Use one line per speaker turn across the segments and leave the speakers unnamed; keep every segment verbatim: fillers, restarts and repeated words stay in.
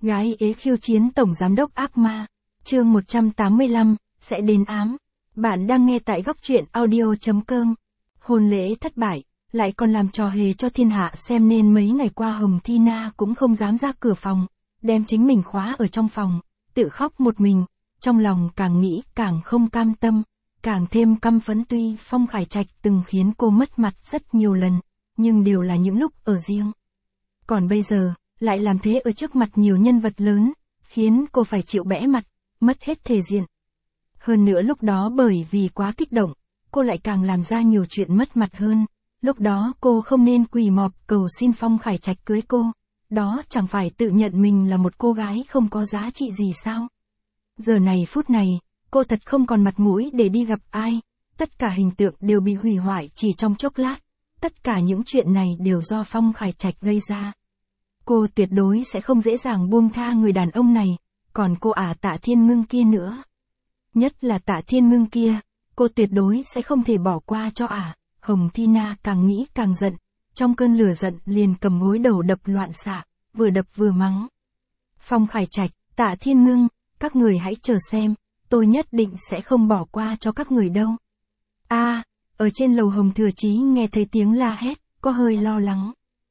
Gái ế khiêu chiến tổng giám đốc ác ma. Chương một trăm tám mươi lăm, sẽ đến ám. Bạn đang nghe tại góc truyện audio chấm com. Hôn lễ thất bại, lại còn làm trò hề cho thiên hạ xem nên mấy ngày qua Hồng Thi Na cũng không dám ra cửa phòng, đem chính mình khóa ở trong phòng, tự khóc một mình, trong lòng càng nghĩ càng không cam tâm, càng thêm căm phẫn. Tuy Phong Khải Trạch từng khiến cô mất mặt rất nhiều lần, nhưng đều là những lúc ở riêng. Còn bây giờ, lại làm thế ở trước mặt nhiều nhân vật lớn, khiến cô phải chịu bẽ mặt, mất hết thể diện. Hơn nữa lúc đó bởi vì quá kích động, cô lại càng làm ra nhiều chuyện mất mặt hơn. Lúc đó cô không nên quỳ mọp cầu xin Phong Khải Trạch cưới cô. Đó chẳng phải tự nhận mình là một cô gái không có giá trị gì sao? Giờ này phút này, cô thật không còn mặt mũi để đi gặp ai. Tất cả hình tượng đều bị hủy hoại chỉ trong chốc lát. Tất cả những chuyện này đều do Phong Khải Trạch gây ra. Cô tuyệt đối sẽ không dễ dàng buông tha người đàn ông này, còn cô ả Tạ Thiên Ngưng kia nữa. Nhất là Tạ Thiên Ngưng kia, cô tuyệt đối sẽ không thể bỏ qua cho ả. Hồng Thi Na càng nghĩ càng giận, trong cơn lửa giận liền cầm gối đầu đập loạn xạ, vừa đập vừa mắng. Phong Khải Trạch, Tạ Thiên Ngưng, các người hãy chờ xem, tôi nhất định sẽ không bỏ qua cho các người đâu. A, à, ở trên lầu Hồng Thừa Chí nghe thấy tiếng la hét, có hơi lo lắng.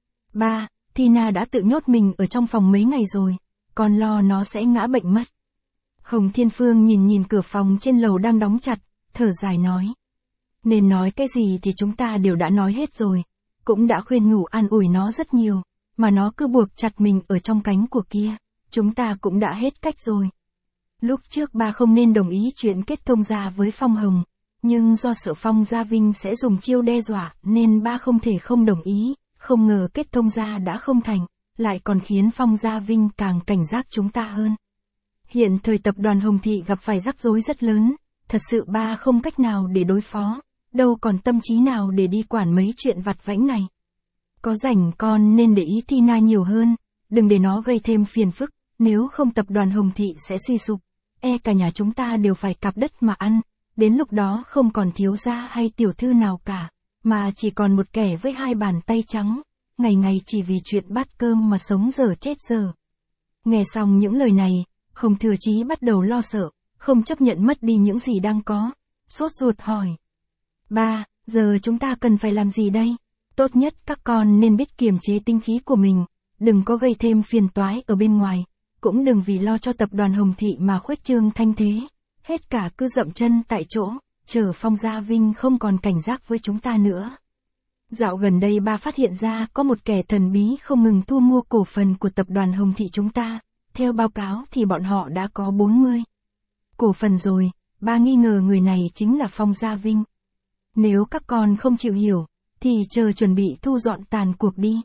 Ba, Thi Na đã tự nhốt mình ở trong phòng mấy ngày rồi, còn lo nó sẽ ngã bệnh mất. Hồng Thiên Phương nhìn nhìn cửa phòng trên lầu đang đóng chặt, thở dài nói. Nên nói cái gì thì chúng ta đều đã nói hết rồi, cũng đã khuyên nhủ an ủi nó rất nhiều, mà nó cứ buộc chặt mình ở trong cánh của kia, chúng ta cũng đã hết cách rồi. Lúc trước ba không nên đồng ý chuyện kết thông gia với Phong Hồng, nhưng do sợ Phong Gia Vinh sẽ dùng chiêu đe dọa nên ba không thể không đồng ý, không ngờ kết thông gia đã không thành, lại còn khiến Phong Gia Vinh càng cảnh giác chúng ta hơn. Hiện thời tập đoàn Hồng Thị gặp phải rắc rối rất lớn, thật sự ba không cách nào để đối phó, đâu còn tâm trí nào để đi quản mấy chuyện vặt vãnh này. Có rảnh con nên để ý Thi Na nhiều hơn, đừng để nó gây thêm phiền phức, nếu không tập đoàn Hồng Thị sẽ suy sụp, e cả nhà chúng ta đều phải cạp đất mà ăn, đến lúc đó không còn thiếu gia hay tiểu thư nào cả, mà chỉ còn một kẻ với hai bàn tay trắng, ngày ngày chỉ vì chuyện bát cơm mà sống dở chết dở. Nghe xong những lời này, Hồng Thừa Chí bắt đầu lo sợ, không chấp nhận mất đi những gì đang có, sốt ruột hỏi. Ba, giờ chúng ta cần phải làm gì đây? Tốt nhất các con nên biết kiềm chế tinh khí của mình, đừng có gây thêm phiền toái ở bên ngoài, cũng đừng vì lo cho tập đoàn Hồng Thị mà khuếch trương thanh thế, hết cả cứ dậm chân tại chỗ, chờ Phong Gia Vinh không còn cảnh giác với chúng ta nữa. Dạo gần đây ba phát hiện ra có một kẻ thần bí không ngừng thu mua cổ phần của tập đoàn Hồng Thị chúng ta, theo báo cáo thì bọn họ đã có bốn mươi cổ phần rồi, ba nghi ngờ người này chính là Phong Gia Vinh. Nếu các con không chịu hiểu, thì chờ chuẩn bị thu dọn tàn cuộc đi.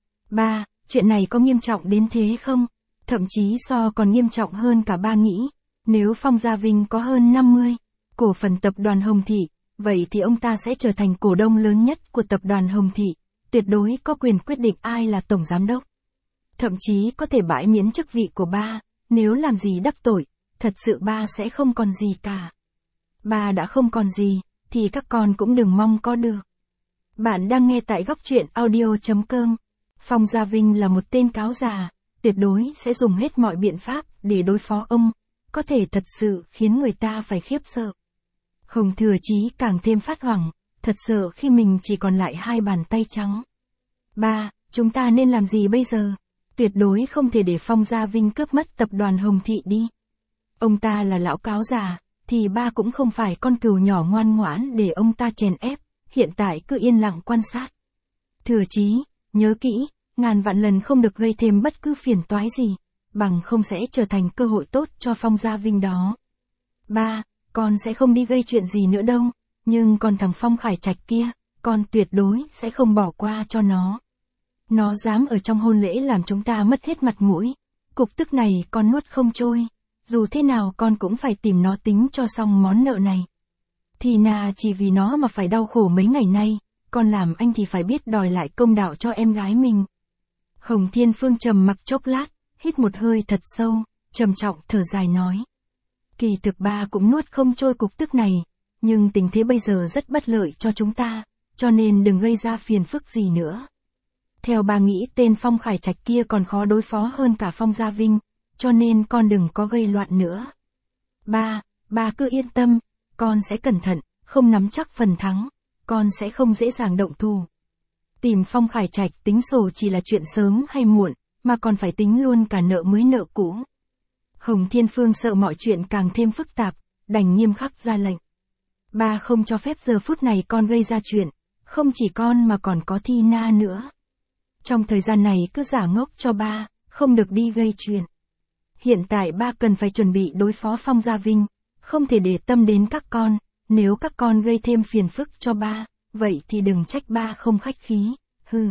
Ba, chuyện này có nghiêm trọng đến thế không? Thậm chí so còn nghiêm trọng hơn cả ba nghĩ. Nếu Phong Gia Vinh có hơn năm mươi cổ phần tập đoàn Hồng Thị, vậy thì ông ta sẽ trở thành cổ đông lớn nhất của tập đoàn Hồng Thị, tuyệt đối có quyền quyết định ai là tổng giám đốc. Thậm chí có thể bãi miễn chức vị của ba, nếu làm gì đắc tội, thật sự ba sẽ không còn gì cả. Ba đã không còn gì, thì các con cũng đừng mong có được. Bạn đang nghe tại góc truyện audio chấm com. Phong Gia Vinh là một tên cáo già, tuyệt đối sẽ dùng hết mọi biện pháp để đối phó ông, có thể thật sự khiến người ta phải khiếp sợ. Hồng Thừa Chí càng thêm phát hoảng, thật sợ khi mình chỉ còn lại hai bàn tay trắng. Ba, chúng ta nên làm gì bây giờ? Tuyệt đối không thể để Phong Gia Vinh cướp mất tập đoàn Hồng Thị đi. Ông ta là lão cáo già, thì ba cũng không phải con cừu nhỏ ngoan ngoãn để ông ta chèn ép, hiện tại cứ yên lặng quan sát. Thừa Chí, nhớ kỹ, ngàn vạn lần không được gây thêm bất cứ phiền toái gì, bằng không sẽ trở thành cơ hội tốt cho Phong Gia Vinh đó. Ba, con sẽ không đi gây chuyện gì nữa đâu, nhưng còn thằng Phong Khải Trạch kia, con tuyệt đối sẽ không bỏ qua cho nó. Nó dám ở trong hôn lễ làm chúng ta mất hết mặt mũi, cục tức này con nuốt không trôi, dù thế nào con cũng phải tìm nó tính cho xong món nợ này. Thì Na chỉ vì nó mà phải đau khổ mấy ngày nay, con làm anh thì phải biết đòi lại công đạo cho em gái mình. Hồng Thiên Phương trầm mặc chốc lát, hít một hơi thật sâu, trầm trọng thở dài nói. Kỳ thực ba cũng nuốt không trôi cục tức này, nhưng tình thế bây giờ rất bất lợi cho chúng ta, cho nên đừng gây ra phiền phức gì nữa. Theo ba nghĩ tên Phong Khải Trạch kia còn khó đối phó hơn cả Phong Gia Vinh, cho nên con đừng có gây loạn nữa. Ba, ba cứ yên tâm, con sẽ cẩn thận, không nắm chắc phần thắng, con sẽ không dễ dàng động thủ. Tìm Phong Khải Trạch tính sổ chỉ là chuyện sớm hay muộn, mà còn phải tính luôn cả nợ mới nợ cũ. Hồng Thiên Phương sợ mọi chuyện càng thêm phức tạp, đành nghiêm khắc ra lệnh. Ba không cho phép giờ phút này con gây ra chuyện, không chỉ con mà còn có Thi Na nữa. Trong thời gian này cứ giả ngốc cho ba, không được đi gây chuyện. Hiện tại ba cần phải chuẩn bị đối phó Phong Gia Vinh, không thể để tâm đến các con, nếu các con gây thêm phiền phức cho ba, vậy thì đừng trách ba không khách khí, hừ.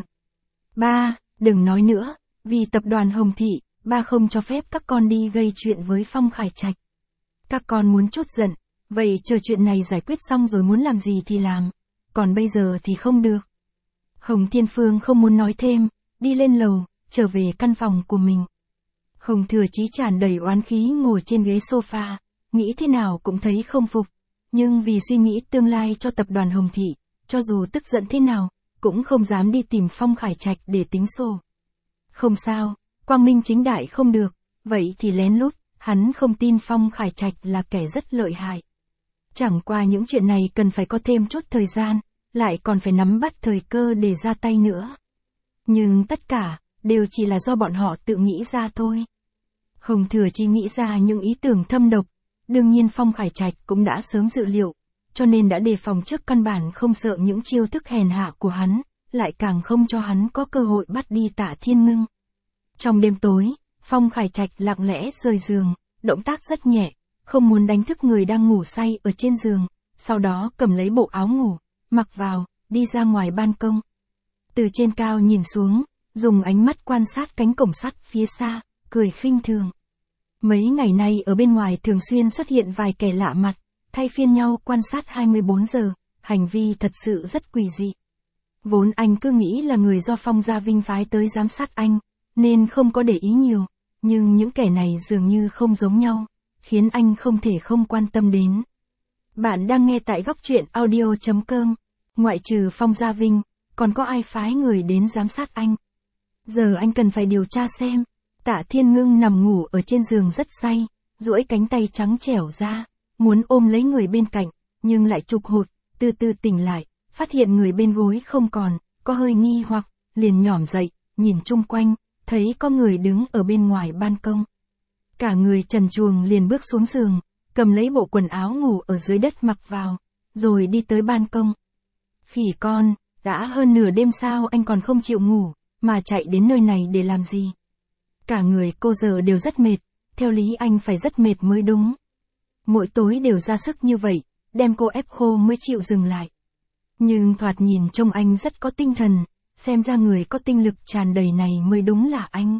Ba, đừng nói nữa, vì tập đoàn Hồng Thị, ba không cho phép các con đi gây chuyện với Phong Khải Trạch. Các con muốn trút giận, vậy chờ chuyện này giải quyết xong rồi muốn làm gì thì làm, còn bây giờ thì không được. Hồng Thiên Phương không muốn nói thêm, đi lên lầu, trở về căn phòng của mình. Hồng Thừa Chí tràn đầy oán khí ngồi trên ghế sofa, nghĩ thế nào cũng thấy không phục, nhưng vì suy nghĩ tương lai cho tập đoàn Hồng Thị, cho dù tức giận thế nào, cũng không dám đi tìm Phong Khải Trạch để tính sổ. Không sao, quang minh chính đại không được, vậy thì lén lút, hắn không tin Phong Khải Trạch là kẻ rất lợi hại. Chẳng qua những chuyện này cần phải có thêm chút thời gian, lại còn phải nắm bắt thời cơ để ra tay nữa. Nhưng tất cả, đều chỉ là do bọn họ tự nghĩ ra thôi. Hồng Thừa Chí nghĩ ra những ý tưởng thâm độc, đương nhiên Phong Khải Trạch cũng đã sớm dự liệu, cho nên đã đề phòng trước, căn bản không sợ những chiêu thức hèn hạ của hắn, lại càng không cho hắn có cơ hội bắt đi Tạ Thiên Ngưng. Trong đêm tối, Phong Khải Trạch lặng lẽ rời giường, động tác rất nhẹ, không muốn đánh thức người đang ngủ say ở trên giường, sau đó cầm lấy bộ áo ngủ, mặc vào, đi ra ngoài ban công. Từ trên cao nhìn xuống, dùng ánh mắt quan sát cánh cổng sắt phía xa, cười khinh thường. Mấy ngày nay ở bên ngoài thường xuyên xuất hiện vài kẻ lạ mặt, thay phiên nhau quan sát hai mươi bốn giờ, hành vi thật sự rất quỷ dị. Vốn anh cứ nghĩ là người do Phong Gia Vinh phái tới giám sát anh, nên không có để ý nhiều, nhưng những kẻ này dường như không giống nhau, khiến anh không thể không quan tâm đến. Bạn đang nghe tại góc truyện audio chấm com, ngoại trừ Phong Gia Vinh, còn có ai phái người đến giám sát anh? Giờ anh cần phải điều tra xem. Tạ Thiên Ngưng nằm ngủ ở trên giường rất say, duỗi cánh tay trắng trẻo ra, muốn ôm lấy người bên cạnh, nhưng lại trục hụt, từ từ tỉnh lại, phát hiện người bên gối không còn, có hơi nghi hoặc, liền nhỏm dậy, nhìn chung quanh, thấy có người đứng ở bên ngoài ban công. Cả người trần truồng liền bước xuống giường, cầm lấy bộ quần áo ngủ ở dưới đất mặc vào, rồi đi tới ban công. Khỉ con, đã hơn nửa đêm sao anh còn không chịu ngủ, mà chạy đến nơi này để làm gì? Cả người cô giờ đều rất mệt, theo lý anh phải rất mệt mới đúng. Mỗi tối đều ra sức như vậy, đem cô ép khô mới chịu dừng lại. Nhưng thoạt nhìn trông anh rất có tinh thần, xem ra người có tinh lực tràn đầy này mới đúng là anh.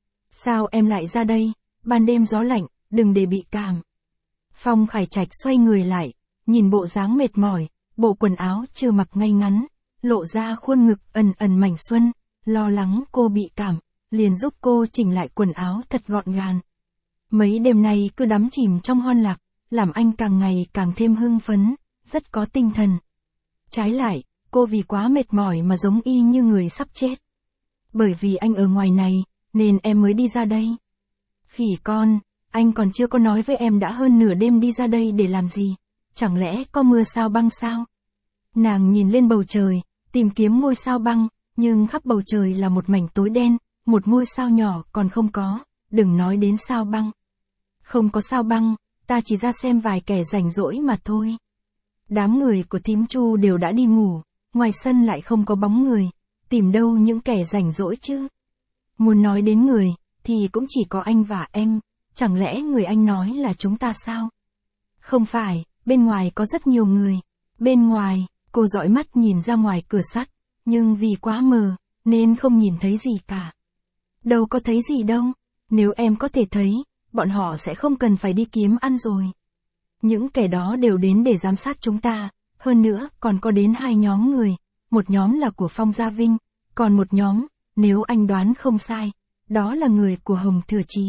Sao em lại ra đây, ban đêm gió lạnh, đừng để bị cảm. Phong Khải Trạch xoay người lại, nhìn bộ dáng mệt mỏi, bộ quần áo chưa mặc ngay ngắn, lộ ra khuôn ngực ẩn ẩn mảnh xuân, lo lắng cô bị cảm, liền giúp cô chỉnh lại quần áo thật gọn gàng. Mấy đêm nay cứ đắm chìm trong hoan lạc, làm anh càng ngày càng thêm hưng phấn, rất có tinh thần. Trái lại, cô vì quá mệt mỏi mà giống y như người sắp chết. Bởi vì anh ở ngoài này, nên em mới đi ra đây. Khỉ con, anh còn chưa có nói với em đã hơn nửa đêm đi ra đây để làm gì, chẳng lẽ có mưa sao băng sao? Nàng nhìn lên bầu trời, tìm kiếm ngôi sao băng, nhưng khắp bầu trời là một mảnh tối đen, một ngôi sao nhỏ còn không có, đừng nói đến sao băng. Không có sao băng, ta chỉ ra xem vài kẻ rảnh rỗi mà thôi. Đám người của thím Chu đều đã đi ngủ, ngoài sân lại không có bóng người, tìm đâu những kẻ rảnh rỗi chứ. Muốn nói đến người, thì cũng chỉ có anh và em, chẳng lẽ người anh nói là chúng ta sao? Không phải, bên ngoài có rất nhiều người. Bên ngoài, cô dõi mắt nhìn ra ngoài cửa sắt, nhưng vì quá mờ, nên không nhìn thấy gì cả. Đâu có thấy gì đâu, nếu em có thể thấy, bọn họ sẽ không cần phải đi kiếm ăn rồi. Những kẻ đó đều đến để giám sát chúng ta, hơn nữa còn có đến hai nhóm người, một nhóm là của Phong Gia Vinh, còn một nhóm, nếu anh đoán không sai, đó là người của Hồng Thừa Chí.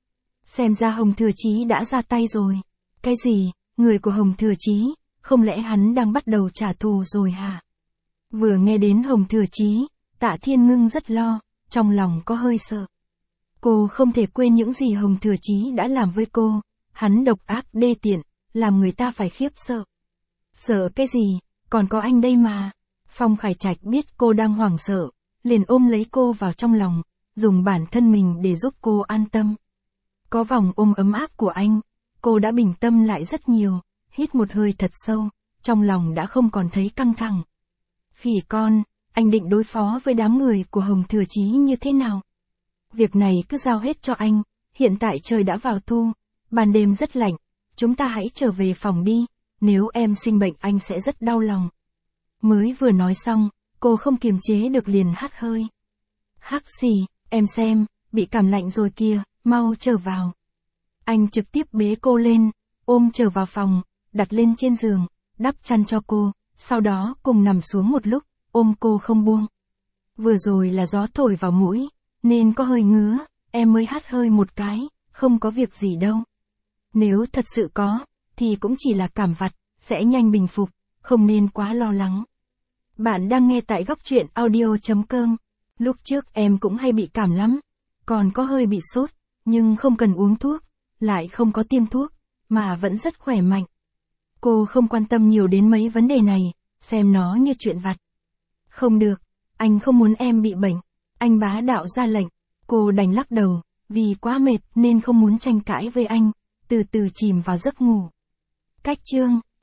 Xem ra Hồng Thừa Chí đã ra tay rồi. Cái gì, người của Hồng Thừa Chí, không lẽ hắn đang bắt đầu trả thù rồi hả? Vừa nghe đến Hồng Thừa Chí, Tạ Thiên Ngưng rất lo, trong lòng có hơi sợ. Cô không thể quên những gì Hồng Thừa Chí đã làm với cô. Hắn độc ác đê tiện, làm người ta phải khiếp sợ. Sợ cái gì, còn có anh đây mà. Phong Khải Trạch biết cô đang hoảng sợ, liền ôm lấy cô vào trong lòng, dùng bản thân mình để giúp cô an tâm. Có vòng ôm ấm áp của anh, cô đã bình tâm lại rất nhiều, hít một hơi thật sâu, trong lòng đã không còn thấy căng thẳng. Khỉ con, anh định đối phó với đám người của Hồng Thừa Chí như thế nào? Việc này cứ giao hết cho anh, hiện tại trời đã vào thu, ban đêm rất lạnh, chúng ta hãy trở về phòng đi, nếu em sinh bệnh anh sẽ rất đau lòng. Mới vừa nói xong, cô không kiềm chế được liền hắt hơi. Hắc xì, em xem, bị cảm lạnh rồi kìa, mau trở vào. Anh trực tiếp bế cô lên, ôm trở vào phòng, đặt lên trên giường, đắp chăn cho cô, sau đó cùng nằm xuống một lúc, ôm cô không buông. Vừa rồi là gió thổi vào mũi, nên có hơi ngứa, em mới hắt hơi một cái, không có việc gì đâu. Nếu thật sự có, thì cũng chỉ là cảm vặt, sẽ nhanh bình phục, không nên quá lo lắng. Bạn đang nghe tại góc truyện audio chấm com. Lúc trước em cũng hay bị cảm lắm, còn có hơi bị sốt, nhưng không cần uống thuốc, lại không có tiêm thuốc, mà vẫn rất khỏe mạnh. Cô không quan tâm nhiều đến mấy vấn đề này, xem nó như chuyện vặt. Không được, anh không muốn em bị bệnh, anh bá đạo ra lệnh, cô đành lắc đầu, vì quá mệt nên không muốn tranh cãi với anh, từ từ chìm vào giấc ngủ. Cách chương